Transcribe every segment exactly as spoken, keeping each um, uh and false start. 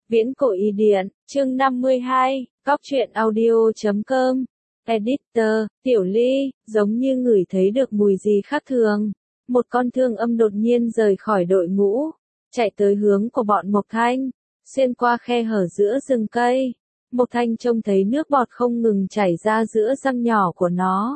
Viễn cổ y điện, chương năm mươi hai, Cóc truyện audio chấm com. Editor, Tiểu Ly, giống như ngửi thấy được mùi gì khác thường. Một con thương âm đột nhiên rời khỏi đội ngũ, chạy tới hướng của bọn Mộc Thanh, xuyên qua khe hở giữa rừng cây. Mộc Thanh trông thấy nước bọt không ngừng chảy ra giữa răng nhỏ của nó.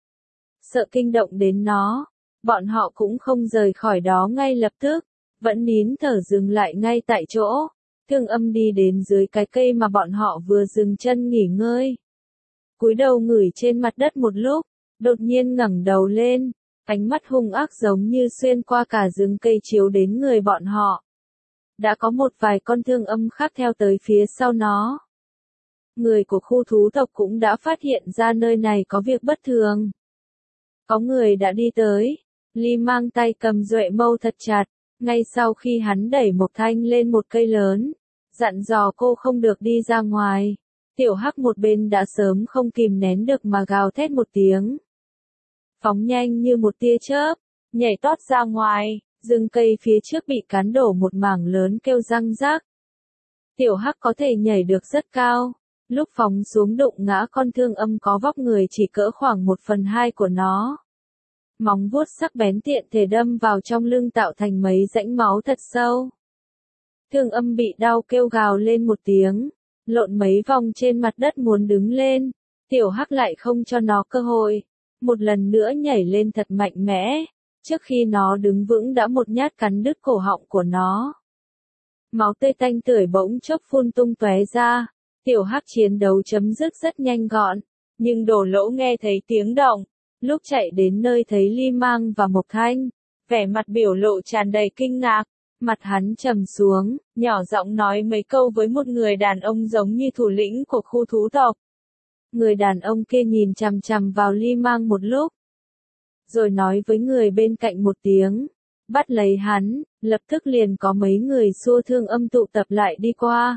Sợ kinh động đến nó, bọn họ cũng không rời khỏi đó ngay lập tức, vẫn nín thở dừng lại ngay tại chỗ. Thương âm đi đến dưới cái cây mà bọn họ vừa dừng chân nghỉ ngơi. Cúi đầu ngửi trên mặt đất một lúc, đột nhiên ngẩng đầu lên, ánh mắt hung ác giống như xuyên qua cả rừng cây chiếu đến người bọn họ. Đã có một vài con thương âm khác theo tới phía sau nó. Người của khu thú tộc cũng đã phát hiện ra nơi này có việc bất thường. Có người đã đi tới, Ly mang tay cầm duệ mâu thật chặt, ngay sau khi hắn đẩy Mộc Thanh lên một cây lớn, dặn dò cô không được đi ra ngoài. Tiểu Hắc một bên đã sớm không kìm nén được mà gào thét một tiếng. Phóng nhanh như một tia chớp, nhảy tót ra ngoài, rừng cây phía trước bị cán đổ một mảng lớn kêu răng rắc. Tiểu Hắc có thể nhảy được rất cao, lúc phóng xuống đụng ngã con thương âm có vóc người chỉ cỡ khoảng một phần hai của nó. Móng vuốt sắc bén tiện thể đâm vào trong lưng tạo thành mấy rãnh máu thật sâu. Thương âm bị đau kêu gào lên một tiếng, lộn mấy vòng trên mặt đất muốn đứng lên. Tiểu Hắc lại không cho nó cơ hội, một lần nữa nhảy lên thật mạnh mẽ, trước khi nó đứng vững đã một nhát cắn đứt cổ họng của nó. Máu tươi tanh tưởi bỗng chốc phun tung tóe ra. Tiểu Hắc chiến đấu chấm dứt rất nhanh gọn, nhưng Đổ Lỗ nghe thấy tiếng động, lúc chạy đến nơi thấy Ly Mang và Mộc Thanh, vẻ mặt biểu lộ tràn đầy kinh ngạc, mặt hắn trầm xuống, nhỏ giọng nói mấy câu với một người đàn ông giống như thủ lĩnh của khu thú tộc. Người đàn ông kia nhìn chằm chằm vào Ly Mang một lúc, rồi nói với người bên cạnh một tiếng, bắt lấy hắn. Lập tức liền có mấy người xua thương âm tụ tập lại đi qua.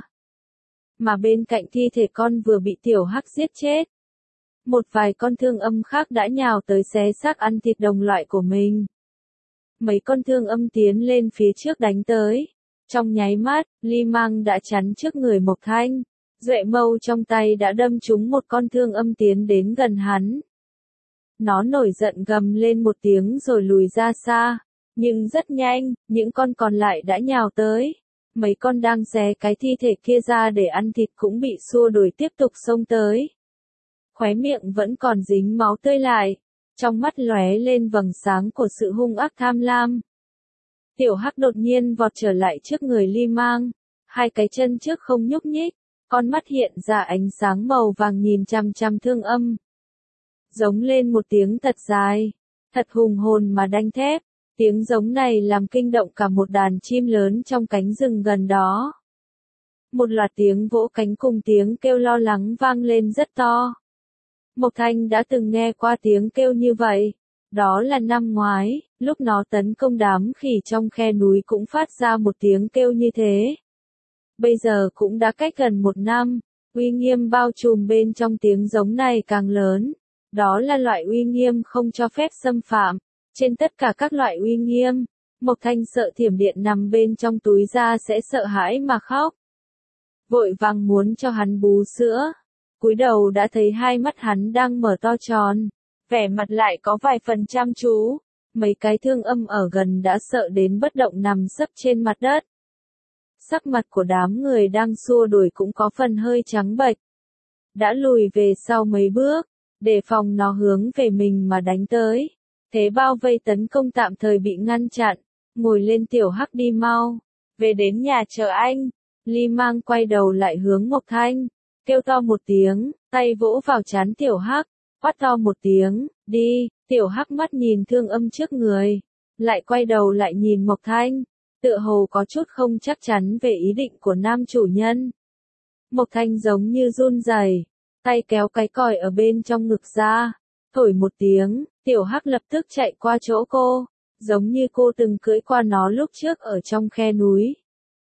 Mà bên cạnh thi thể con vừa bị Tiểu Hắc giết chết, một vài con thương âm khác đã nhào tới xé xác ăn thịt đồng loại của mình. Mấy con thương âm tiến lên phía trước đánh tới. Trong nháy mắt, Ly Mang đã chắn trước người Mộc Thanh. Duệ mâu trong tay đã đâm trúng một con thương âm tiến đến gần hắn. Nó nổi giận gầm lên một tiếng rồi lùi ra xa. Nhưng rất nhanh, những con còn lại đã nhào tới. Mấy con đang xé cái thi thể kia ra để ăn thịt cũng bị xua đuổi tiếp tục xông tới. Khóe miệng vẫn còn dính máu tươi lại, trong mắt lóe lên vầng sáng của sự hung ác tham lam. Tiểu Hắc đột nhiên vọt trở lại trước người Ly Mang, hai cái chân trước không nhúc nhích, con mắt hiện ra ánh sáng màu vàng nhìn chằm chằm thương âm. Giống lên một tiếng thật dài, thật hùng hồn mà đanh thép, tiếng giống này làm kinh động cả một đàn chim lớn trong cánh rừng gần đó. Một loạt tiếng vỗ cánh cùng tiếng kêu lo lắng vang lên rất to. Mộc Thanh đã từng nghe qua tiếng kêu như vậy, đó là năm ngoái, lúc nó tấn công đám khỉ trong khe núi cũng phát ra một tiếng kêu như thế. Bây giờ cũng đã cách gần một năm, uy nghiêm bao trùm bên trong tiếng giống này càng lớn, đó là loại uy nghiêm không cho phép xâm phạm, trên tất cả các loại uy nghiêm. Mộc Thanh sợ thiểm điện nằm bên trong túi ra sẽ sợ hãi mà khóc. Vội vàng muốn cho hắn bú sữa. Cúi đầu đã thấy hai mắt hắn đang mở to tròn, vẻ mặt lại có vài phần chăm chú. Mấy cái thương âm ở gần đã sợ đến bất động nằm sấp trên mặt đất. Sắc mặt của đám người đang xua đuổi cũng có phần hơi trắng bệch. Đã lùi về sau mấy bước, đề phòng nó hướng về mình mà đánh tới. Thế bao vây tấn công tạm thời bị ngăn chặn, ngồi lên Tiểu Hắc đi mau, về đến nhà chờ anh. Ly Mang quay đầu lại hướng Mộc Thanh, kêu to một tiếng, tay vỗ vào trán Tiểu Hắc, quát to một tiếng, đi. Tiểu Hắc mắt nhìn thương âm trước người, lại quay đầu lại nhìn Mộc Thanh, tựa hồ có chút không chắc chắn về ý định của nam chủ nhân. Mộc Thanh giống như run rẩy, tay kéo cái còi ở bên trong ngực ra, thổi một tiếng, Tiểu Hắc lập tức chạy qua chỗ cô, giống như cô từng cưỡi qua nó lúc trước ở trong khe núi.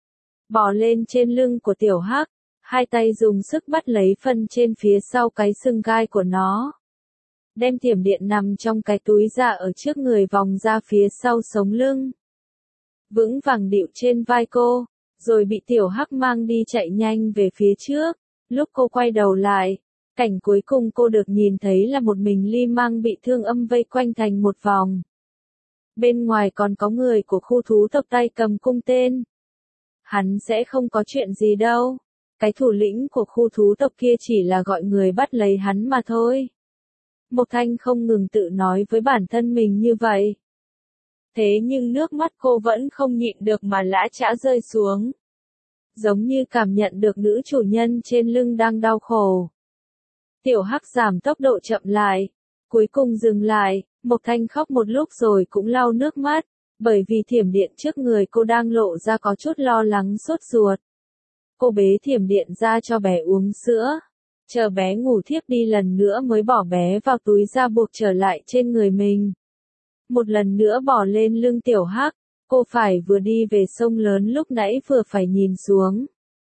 Bò lên trên lưng của Tiểu Hắc, hai tay dùng sức bắt lấy phân trên phía sau cái xương gai của nó. Đem thiểm điện nằm trong cái túi ra ở trước người vòng ra phía sau sống lưng. Vững vàng điệu trên vai cô, rồi bị tiểu hắc mang đi chạy nhanh về phía trước. Lúc cô quay đầu lại, cảnh cuối cùng cô được nhìn thấy là một mình Ly Mang bị Thương Âm vây quanh thành một vòng. Bên ngoài còn có người của khu thú tộc tay cầm cung tên. Hắn sẽ không có chuyện gì đâu. Cái thủ lĩnh của khu thú tộc kia chỉ là gọi người bắt lấy hắn mà thôi. Mộc Thanh không ngừng tự nói với bản thân mình như vậy. Thế nhưng nước mắt cô vẫn không nhịn được mà lã chã rơi xuống. Giống như cảm nhận được nữ chủ nhân trên lưng đang đau khổ. Tiểu Hắc giảm tốc độ chậm lại. Cuối cùng dừng lại, Mộc Thanh khóc một lúc rồi cũng lau nước mắt. Bởi vì thiểm điện trước người cô đang lộ ra có chút lo lắng sốt ruột. Cô bế thiểm điện ra cho bé uống sữa. Chờ bé ngủ thiếp đi lần nữa mới bỏ bé vào túi ra buộc trở lại trên người mình. Một lần nữa bỏ lên lưng Tiểu Hắc, cô phải vừa đi về sông lớn lúc nãy vừa phải nhìn xuống.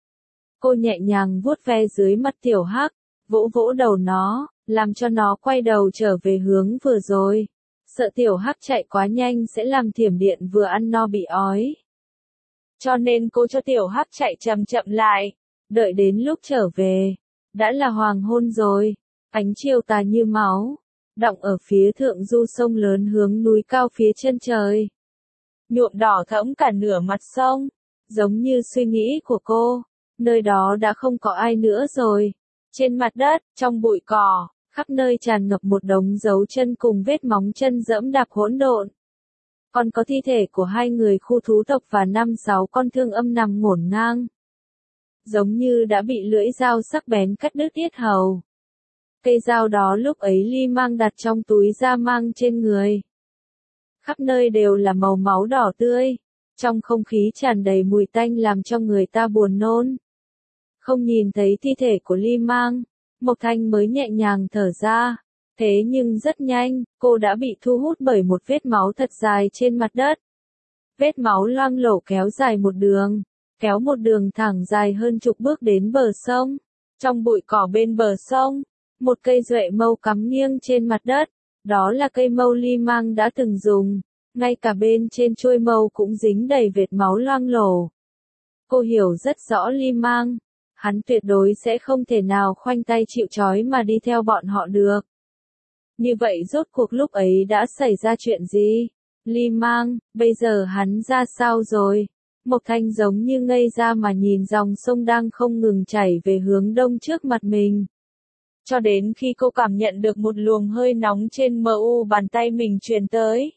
Cô nhẹ nhàng vuốt ve dưới mặt Tiểu Hắc, vỗ vỗ đầu nó, làm cho nó quay đầu trở về hướng vừa rồi. Sợ Tiểu Hắc chạy quá nhanh sẽ làm thiểm điện vừa ăn no bị ói. Cho nên cô cho Tiểu Hắc chạy chậm chậm lại, đợi đến lúc trở về. Đã là hoàng hôn rồi, ánh chiều tà như máu, đọng ở phía thượng du sông lớn hướng núi cao phía chân trời. Nhuộm đỏ thẫm cả nửa mặt sông, giống như suy nghĩ của cô, nơi đó đã không có ai nữa rồi. Trên mặt đất, trong bụi cỏ, khắp nơi tràn ngập một đống dấu chân cùng vết móng chân dẫm đạp hỗn độn. Còn có thi thể của hai người khu thú tộc và năm sáu con Thương Âm nằm ngổn ngang. Giống như đã bị lưỡi dao sắc bén cắt đứt yết hầu. Cây dao đó lúc ấy Ly Mang đặt trong túi da mang trên người. Khắp nơi đều là màu máu đỏ tươi, trong không khí tràn đầy mùi tanh làm cho người ta buồn nôn. Không nhìn thấy thi thể của Ly Mang, Mộc Thanh mới nhẹ nhàng thở ra. Thế nhưng rất nhanh, cô đã bị thu hút bởi một vết máu thật dài trên mặt đất. Vết máu loang lổ kéo dài một đường. Kéo một đường thẳng dài hơn chục bước đến bờ sông. Trong bụi cỏ bên bờ sông, một cây duệ mâu cắm nghiêng trên mặt đất. Đó là cây mâu Ly Mang đã từng dùng. Ngay cả bên trên chuôi mâu cũng dính đầy vệt máu loang lổ. Cô hiểu rất rõ Ly Mang. Hắn tuyệt đối sẽ không thể nào khoanh tay chịu trói mà đi theo bọn họ được. Như vậy rốt cuộc lúc ấy đã xảy ra chuyện gì? Ly Mang, bây giờ hắn ra sao rồi? Mộc Thanh giống như ngây ra mà nhìn dòng sông đang không ngừng chảy về hướng đông trước mặt mình. Cho đến khi cô cảm nhận được một luồng hơi nóng trên mu bàn tay mình truyền tới.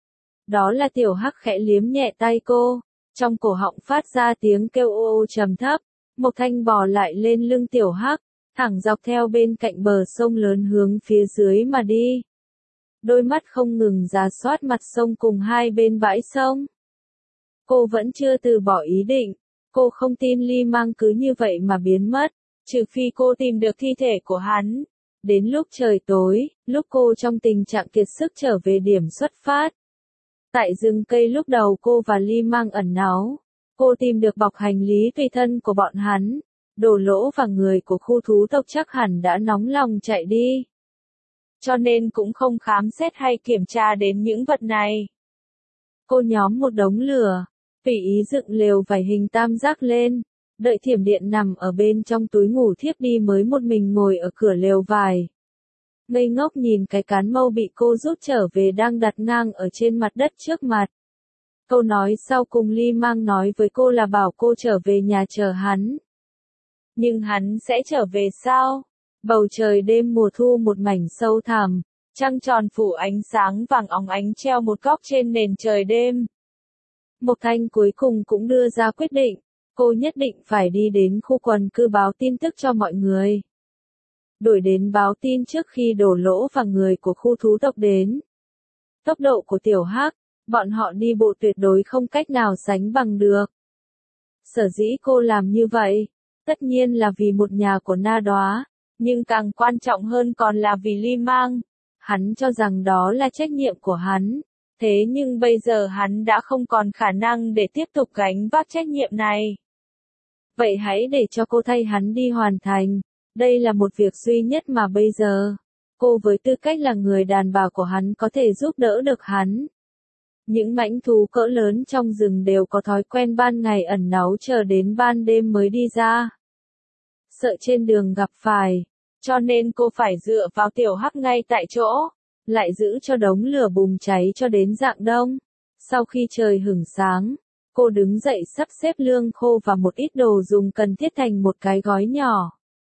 Đó là Tiểu Hắc khẽ liếm nhẹ tay cô, trong cổ họng phát ra tiếng kêu ô ô trầm thấp. Mộc Thanh bò lại lên lưng Tiểu Hắc, thẳng dọc theo bên cạnh bờ sông lớn hướng phía dưới mà đi. Đôi mắt không ngừng rà soát mặt sông cùng hai bên bãi sông. Cô vẫn chưa từ bỏ ý định, cô không tin Ly Mang cứ như vậy mà biến mất, trừ phi cô tìm được thi thể của hắn. Đến lúc trời tối, lúc cô trong tình trạng kiệt sức trở về điểm xuất phát. Tại rừng cây lúc đầu cô và Ly Mang ẩn náu, cô tìm được bọc hành lý tùy thân của bọn hắn. Đồ Lỗ và người của khu thú tộc chắc hẳn đã nóng lòng chạy đi. Cho nên cũng không khám xét hay kiểm tra đến những vật này. Cô nhóm một đống lửa, tùy ý dựng lều vải hình tam giác lên, đợi thiểm điện nằm ở bên trong túi ngủ thiếp đi mới một mình ngồi ở cửa lều vải. Ngây ngốc nhìn cái cán mâu bị cô rút trở về đang đặt ngang ở trên mặt đất trước mặt. Câu nói sau cùng Ly Mang nói với cô là bảo cô trở về nhà chờ hắn. Nhưng hắn sẽ trở về sao? Bầu trời đêm mùa thu một mảnh sâu thẳm, trăng tròn phủ ánh sáng vàng óng ánh treo một góc trên nền trời đêm. Mộc Thanh cuối cùng cũng đưa ra quyết định, cô nhất định phải đi đến khu quần cư báo tin tức cho mọi người. Đuổi đến báo tin trước khi Đồ Lỗ và người của khu thú tộc đến. Tốc độ của Tiểu Hắc, bọn họ đi bộ tuyệt đối không cách nào sánh bằng được. Sở dĩ cô làm như vậy, tất nhiên là vì một nhà của Na Đóa, nhưng càng quan trọng hơn còn là vì Ly Mang. Hắn cho rằng đó là trách nhiệm của hắn, thế nhưng bây giờ hắn đã không còn khả năng để tiếp tục gánh vác trách nhiệm này. Vậy hãy để cho cô thay hắn đi hoàn thành, đây là một việc duy nhất mà bây giờ, cô với tư cách là người đàn bà của hắn có thể giúp đỡ được hắn. Những mãnh thú cỡ lớn trong rừng đều có thói quen ban ngày ẩn náu chờ đến ban đêm mới đi ra. Sợ trên đường gặp phải, cho nên cô phải dựa vào Tiểu Hắc ngay tại chỗ, lại giữ cho đống lửa bùng cháy cho đến rạng đông. Sau khi trời hửng sáng, cô đứng dậy sắp xếp lương khô và một ít đồ dùng cần thiết thành một cái gói nhỏ.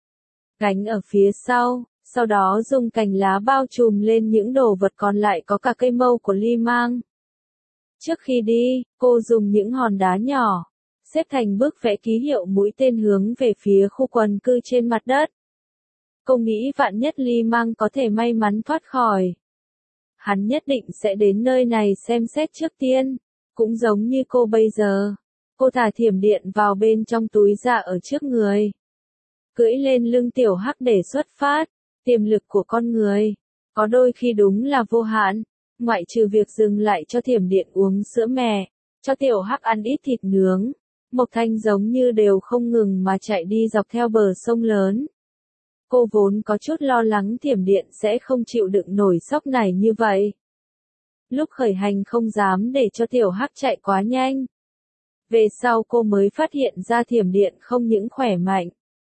Gánh ở phía sau, sau đó dùng cành lá bao trùm lên những đồ vật còn lại có cả cây mâu của Ly Mang. Trước khi đi, cô dùng những hòn đá nhỏ, xếp thành bức vẽ ký hiệu mũi tên hướng về phía khu quần cư trên mặt đất. Cô nghĩ vạn nhất Ly Mang có thể may mắn thoát khỏi. Hắn nhất định sẽ đến nơi này xem xét trước tiên, cũng giống như cô bây giờ. Cô thả thiểm điện vào bên trong túi ra ở trước người. Cưỡi lên lưng Tiểu Hắc để xuất phát, tiềm lực của con người, có đôi khi đúng là vô hạn, ngoại trừ việc dừng lại cho thiểm điện uống sữa mẹ, cho Tiểu Hắc ăn ít thịt nướng. Mộc Thanh giống như đều không ngừng mà chạy đi dọc theo bờ sông lớn. Cô vốn có chút lo lắng thiểm điện sẽ không chịu đựng nổi sóc này như vậy. Lúc khởi hành không dám để cho Tiểu Hắc chạy quá nhanh. Về sau cô mới phát hiện ra thiểm điện không những khỏe mạnh,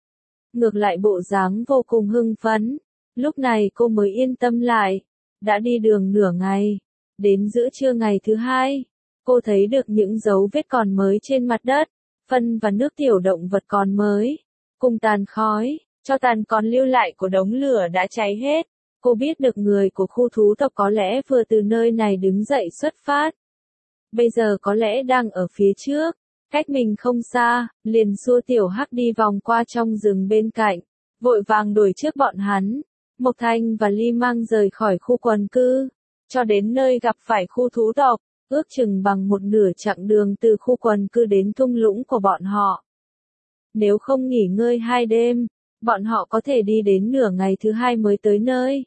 ngược lại bộ dáng vô cùng hưng phấn. Lúc này cô mới yên tâm lại. Đã đi đường nửa ngày, đến giữa trưa ngày thứ hai, cô thấy được những dấu vết còn mới trên mặt đất, phân và nước tiểu động vật còn mới, cùng tàn khói, cho tàn còn lưu lại của đống lửa đã cháy hết. Cô biết được người của khu thú tộc có lẽ vừa từ nơi này đứng dậy xuất phát. Bây giờ có lẽ đang ở phía trước, cách mình không xa, liền xua Tiểu Hắc đi vòng qua trong rừng bên cạnh, vội vàng đuổi trước bọn hắn. Mộc Thanh và Ly Mang rời khỏi khu quần cư, cho đến nơi gặp phải khu thú tộc, ước chừng bằng một nửa chặng đường từ khu quần cư đến thung lũng của bọn họ. Nếu không nghỉ ngơi hai đêm, bọn họ có thể đi đến nửa ngày thứ hai mới tới nơi.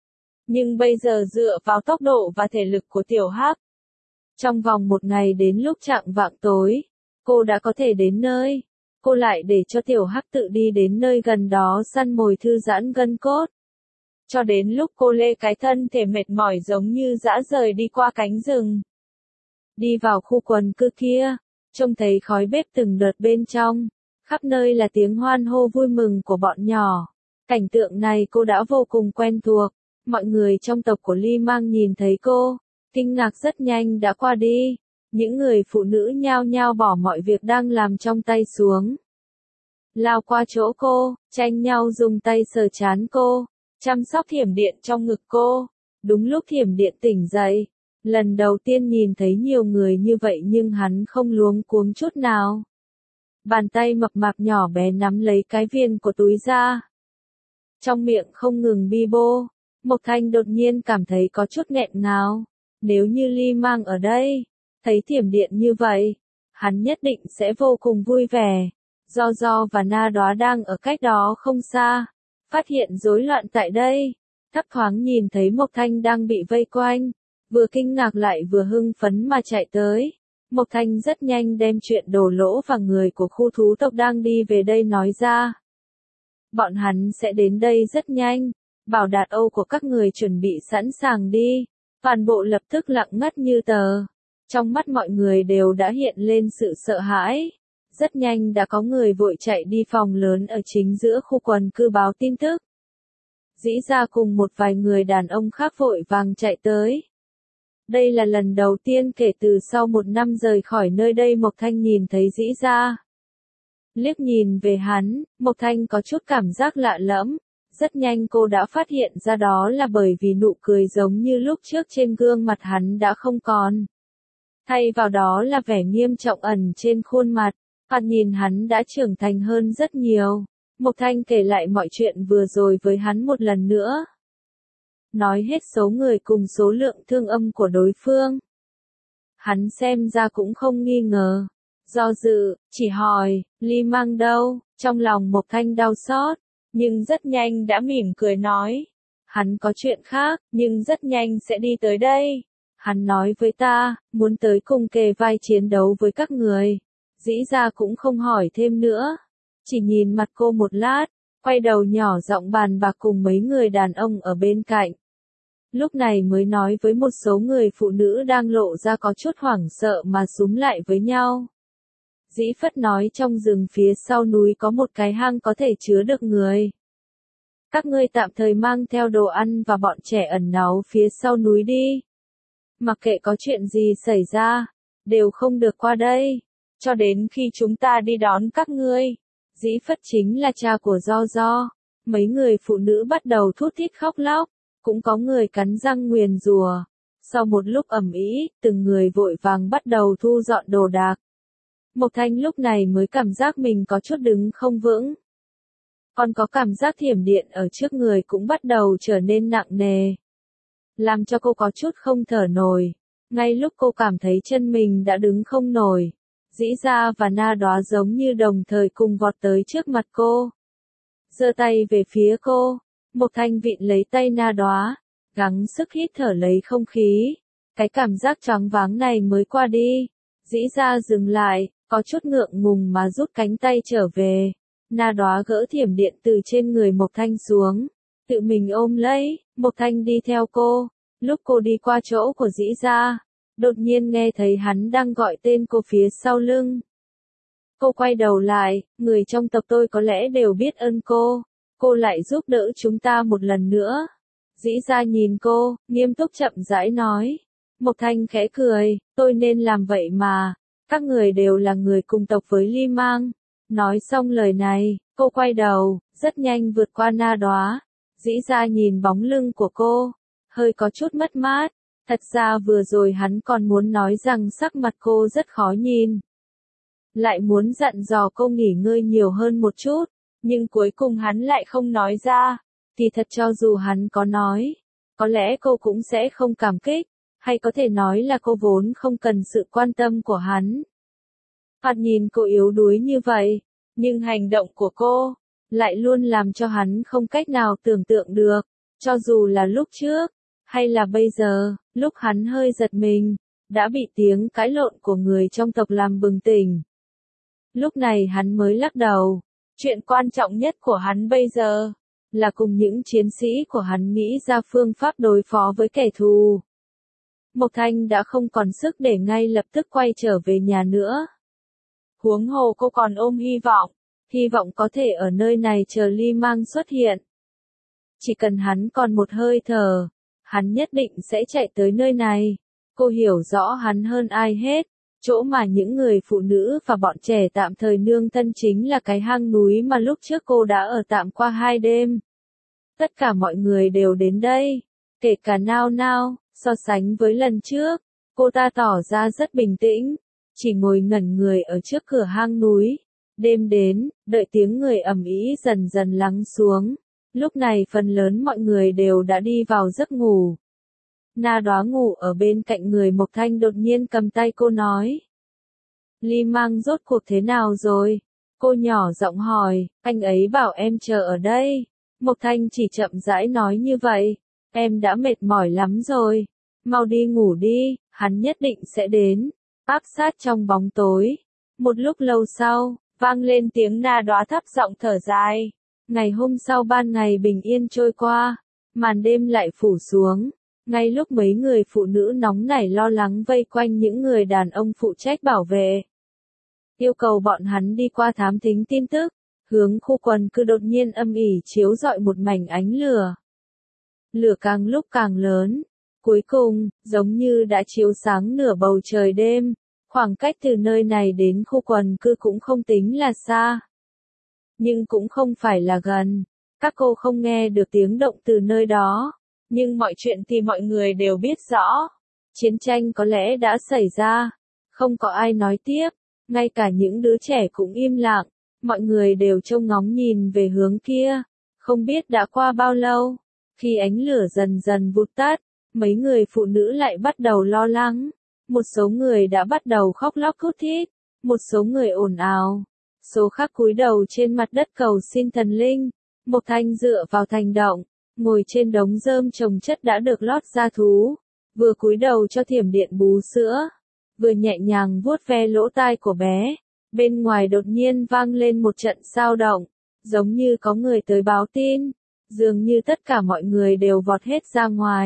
Nhưng bây giờ dựa vào tốc độ và thể lực của Tiểu Hắc, trong vòng một ngày đến lúc chạng vạng tối, cô đã có thể đến nơi. Cô lại để cho Tiểu Hắc tự đi đến nơi gần đó săn mồi thư giãn gân cốt. Cho đến lúc cô lê cái thân thể mệt mỏi giống như dã rời đi qua cánh rừng. Đi vào khu quần cư kia, trông thấy khói bếp từng đợt bên trong, khắp nơi là tiếng hoan hô vui mừng của bọn nhỏ. Cảnh tượng này cô đã vô cùng quen thuộc, mọi người trong tộc của Ly Mang nhìn thấy cô, kinh ngạc rất nhanh đã qua đi. Những người phụ nữ nhao nhao bỏ mọi việc đang làm trong tay xuống, lao qua chỗ cô, tranh nhau dùng tay sờ trán cô, chăm sóc thiểm điện trong ngực cô. Đúng lúc thiểm điện tỉnh dậy, lần đầu tiên nhìn thấy nhiều người như vậy nhưng hắn không luống cuống chút nào. Bàn tay mập mạp nhỏ bé nắm lấy cái viên của túi ra, trong miệng không ngừng bi bô. Mộc Thanh đột nhiên cảm thấy có chút nghẹn ngào. Nếu như Ly Mang ở đây, thấy thiểm điện như vậy, hắn nhất định sẽ vô cùng vui vẻ. Do Do và Na Đóa đang ở cách đó không xa, phát hiện rối loạn tại đây, thấp thoáng nhìn thấy Mộc Thanh đang bị vây quanh, vừa kinh ngạc lại vừa hưng phấn mà chạy tới. Mộc Thanh rất nhanh đem chuyện đổ lỗ và người của khu thú tộc đang đi về đây nói ra. Bọn hắn sẽ đến đây rất nhanh, bảo Đạt Âu của các người chuẩn bị sẵn sàng đi. Toàn bộ lập tức lặng ngắt như tờ. Trong mắt mọi người đều đã hiện lên sự sợ hãi. Rất nhanh đã có người vội chạy đi phòng lớn ở chính giữa khu quần cư báo tin tức. Dĩ Ra cùng một vài người đàn ông khác vội vàng chạy tới. Đây là lần đầu tiên kể từ sau một năm rời khỏi nơi đây Mộc Thanh nhìn thấy Dĩ Ra. Liếc nhìn về hắn, Mộc Thanh có chút cảm giác lạ lẫm. Rất nhanh cô đã phát hiện ra đó là bởi vì nụ cười giống như lúc trước trên gương mặt hắn đã không còn. Thay vào đó là vẻ nghiêm trọng ẩn trên khuôn mặt, thoạt nhìn hắn đã trưởng thành hơn rất nhiều. Mộc Thanh kể lại mọi chuyện vừa rồi với hắn một lần nữa. Nói hết số người cùng số lượng thương âm của đối phương. Hắn xem ra cũng không nghi ngờ. Do dự, chỉ hỏi, Ly Mang đâu? Trong lòng Mộc Thanh đau xót, nhưng rất nhanh đã mỉm cười nói. Hắn có chuyện khác, nhưng rất nhanh sẽ đi tới đây. Hắn nói với ta, muốn tới cùng kề vai chiến đấu với các người. Dĩ Ra cũng không hỏi thêm nữa. Chỉ nhìn mặt cô một lát, quay đầu nhỏ giọng bàn bạc cùng mấy người đàn ông ở bên cạnh. lúc này mới nói với một số người phụ nữ đang lộ ra có chút hoảng sợ mà súm lại với nhau. Dĩ Phất nói trong rừng phía sau núi có một cái hang có thể chứa được người. Các ngươi tạm thời mang theo đồ ăn và bọn trẻ ẩn náu phía sau núi đi. Mặc kệ có chuyện gì xảy ra, đều không được qua đây, cho đến khi chúng ta đi đón các ngươi. Dĩ Phất chính là cha của Do Do. Mấy người phụ nữ bắt đầu thút thít khóc lóc, cũng có người cắn răng nguyền rủa. Sau một lúc ầm ĩ, từng người vội vàng bắt đầu thu dọn đồ đạc. Mộc Thanh lúc này mới cảm giác mình có chút đứng không vững. Còn có cảm giác thiểm điện ở trước người cũng bắt đầu trở nên nặng nề, làm cho cô có chút không thở nổi. Ngay lúc cô cảm thấy chân mình đã đứng không nổi, Dĩ Gia và Na Đóa giống như đồng thời cùng vọt tới trước mặt cô, giơ tay về phía cô. Mộc Thanh vịn lấy tay Na Đóa, gắng sức hít thở lấy không khí. Cái cảm giác choáng váng này mới qua đi. Dĩ Gia dừng lại, có chút ngượng ngùng mà rút cánh tay trở về. Na Đóa gỡ thiểm điện từ trên người Mộc Thanh xuống, tự mình ôm lấy. Mộc Thanh đi theo cô. Lúc cô đi qua chỗ của Dĩ Gia, đột nhiên nghe thấy hắn đang gọi tên cô phía sau lưng. Cô quay đầu lại, người trong tộc tôi có lẽ đều biết ơn cô. Cô lại giúp đỡ chúng ta một lần nữa. Dĩ Gia nhìn cô, nghiêm túc chậm rãi nói. Mộc Thanh khẽ cười, tôi nên làm vậy mà. Các người đều là người cùng tộc với Ly Mang. Nói xong lời này, cô quay đầu, rất nhanh vượt qua Na Đóa. Dĩ Gia nhìn bóng lưng của cô, hơi có chút mất mát. Thật ra vừa rồi hắn còn muốn nói rằng sắc mặt cô rất khó nhìn, lại muốn dặn dò cô nghỉ ngơi nhiều hơn một chút, nhưng cuối cùng hắn lại không nói ra. Thì thật cho dù hắn có nói, có lẽ cô cũng sẽ không cảm kích, hay có thể nói là cô vốn không cần sự quan tâm của hắn. Thoạt nhìn cô yếu đuối như vậy, nhưng hành động của cô lại luôn làm cho hắn không cách nào tưởng tượng được, cho dù là lúc trước, hay là bây giờ. Lúc hắn hơi giật mình, đã bị tiếng cãi lộn của người trong tộc làm bừng tỉnh. Lúc này hắn mới lắc đầu. Chuyện quan trọng nhất của hắn bây giờ là cùng những chiến sĩ của hắn nghĩ ra phương pháp đối phó với kẻ thù. Mộc Thanh đã không còn sức để ngay lập tức quay trở về nhà nữa. Huống hồ cô còn ôm hy vọng, hy vọng có thể ở nơi này chờ Ly Mang xuất hiện. Chỉ cần hắn còn một hơi thở, hắn nhất định sẽ chạy tới nơi này. Cô hiểu rõ hắn hơn ai hết. Chỗ mà những người phụ nữ và bọn trẻ tạm thời nương thân chính là cái hang núi mà lúc trước cô đã ở tạm qua hai đêm. Tất cả mọi người đều đến đây, kể cả Nao Nao. So sánh với lần trước, cô ta tỏ ra rất bình tĩnh, chỉ ngồi ngẩn người ở trước cửa hang núi. Đêm đến, đợi tiếng người ầm ĩ dần dần lắng xuống. Lúc này phần lớn mọi người đều đã đi vào giấc ngủ. Na Đóa ngủ ở bên cạnh người Mộc Thanh đột nhiên cầm tay cô nói. Ly Mang rốt cuộc thế nào rồi? Cô nhỏ giọng hỏi, anh ấy bảo em chờ ở đây. Mộc Thanh chỉ chậm rãi nói như vậy. Em đã mệt mỏi lắm rồi. Mau đi ngủ đi, hắn nhất định sẽ đến. Áp sát trong bóng tối. Một lúc lâu sau, vang lên tiếng Na Đóa thấp giọng thở dài. Ngày hôm sau ban ngày bình yên trôi qua, màn đêm lại phủ xuống. Ngay lúc mấy người phụ nữ nóng nảy lo lắng vây quanh những người đàn ông phụ trách bảo vệ, yêu cầu bọn hắn đi qua thám thính tin tức, hướng khu quần cư đột nhiên âm ỉ chiếu rọi một mảnh ánh lửa. Lửa càng lúc càng lớn, cuối cùng, giống như đã chiếu sáng nửa bầu trời đêm. Khoảng cách từ nơi này đến khu quần cư cũng không tính là xa, nhưng cũng không phải là gần. Các cô không nghe được tiếng động từ nơi đó, nhưng mọi chuyện thì mọi người đều biết rõ. Chiến tranh có lẽ đã xảy ra, không có ai nói tiếp, ngay cả những đứa trẻ cũng im lặng, mọi người đều trông ngóng nhìn về hướng kia. Không biết đã qua bao lâu, khi ánh lửa dần dần vụt tắt, mấy người phụ nữ lại bắt đầu lo lắng. Một số người đã bắt đầu khóc lóc thút thít, một số người ồn ào, số khác cúi đầu trên mặt đất cầu xin thần linh. Mộc Thanh dựa vào thành động, ngồi trên đống rơm trồng chất đã được lót da thú, vừa cúi đầu cho thiểm điện bú sữa, vừa nhẹ nhàng vuốt ve lỗ tai của bé. Bên ngoài đột nhiên vang lên một trận sao động, giống như có người tới báo tin, dường như tất cả mọi người đều vọt hết ra ngoài.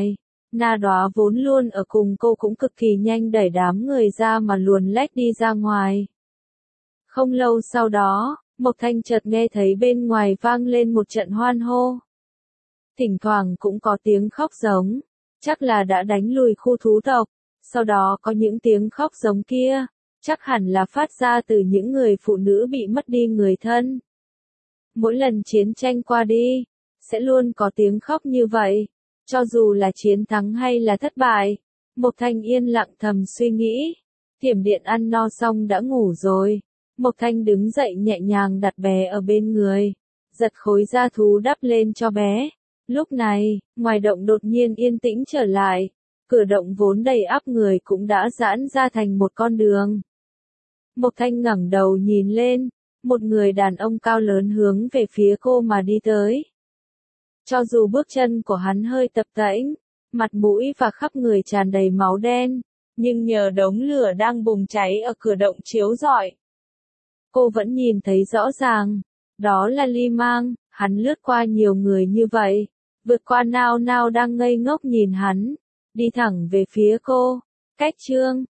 Na Đóa vốn luôn ở cùng cô cũng cực kỳ nhanh đẩy đám người ra mà luồn lách đi ra ngoài. Không lâu sau đó, Mộc Thanh chợt nghe thấy bên ngoài vang lên một trận hoan hô. Thỉnh thoảng cũng có tiếng khóc giống, chắc là đã đánh lùi khu thú tộc, sau đó có những tiếng khóc giống kia, chắc hẳn là phát ra từ những người phụ nữ bị mất đi người thân. Mỗi lần chiến tranh qua đi, sẽ luôn có tiếng khóc như vậy, cho dù là chiến thắng hay là thất bại. Mộc Thanh yên lặng thầm suy nghĩ. Thiểm Điện ăn no xong đã ngủ rồi. Mộc Thanh đứng dậy nhẹ nhàng đặt bé ở bên người, giật khối da thú đắp lên cho bé. Lúc này, ngoài động đột nhiên yên tĩnh trở lại, cửa động vốn đầy ắp người cũng đã giãn ra thành một con đường. Mộc Thanh ngẩng đầu nhìn lên, một người đàn ông cao lớn hướng về phía cô mà đi tới. Cho dù bước chân của hắn hơi tập tễnh, mặt mũi và khắp người tràn đầy máu đen, nhưng nhờ đống lửa đang bùng cháy ở cửa động chiếu rọi, cô vẫn nhìn thấy rõ ràng, đó là Ly Mang. Hắn lướt qua nhiều người như vậy, vượt qua Nao Nao đang ngây ngốc nhìn hắn, đi thẳng về phía cô. Cách chương